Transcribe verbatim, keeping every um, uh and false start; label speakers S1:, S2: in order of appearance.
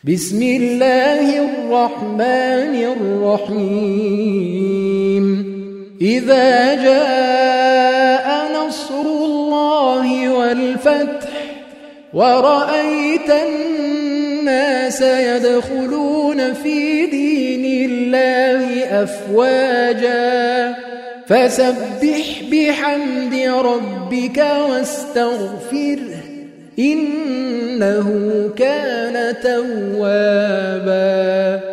S1: بسم الله الرحمن الرحيم إذا جاء نصر الله والفتح ورأيت الناس يدخلون في دين الله أفواجا فسبح بحمد ربك واستغفره إنه كان توابا.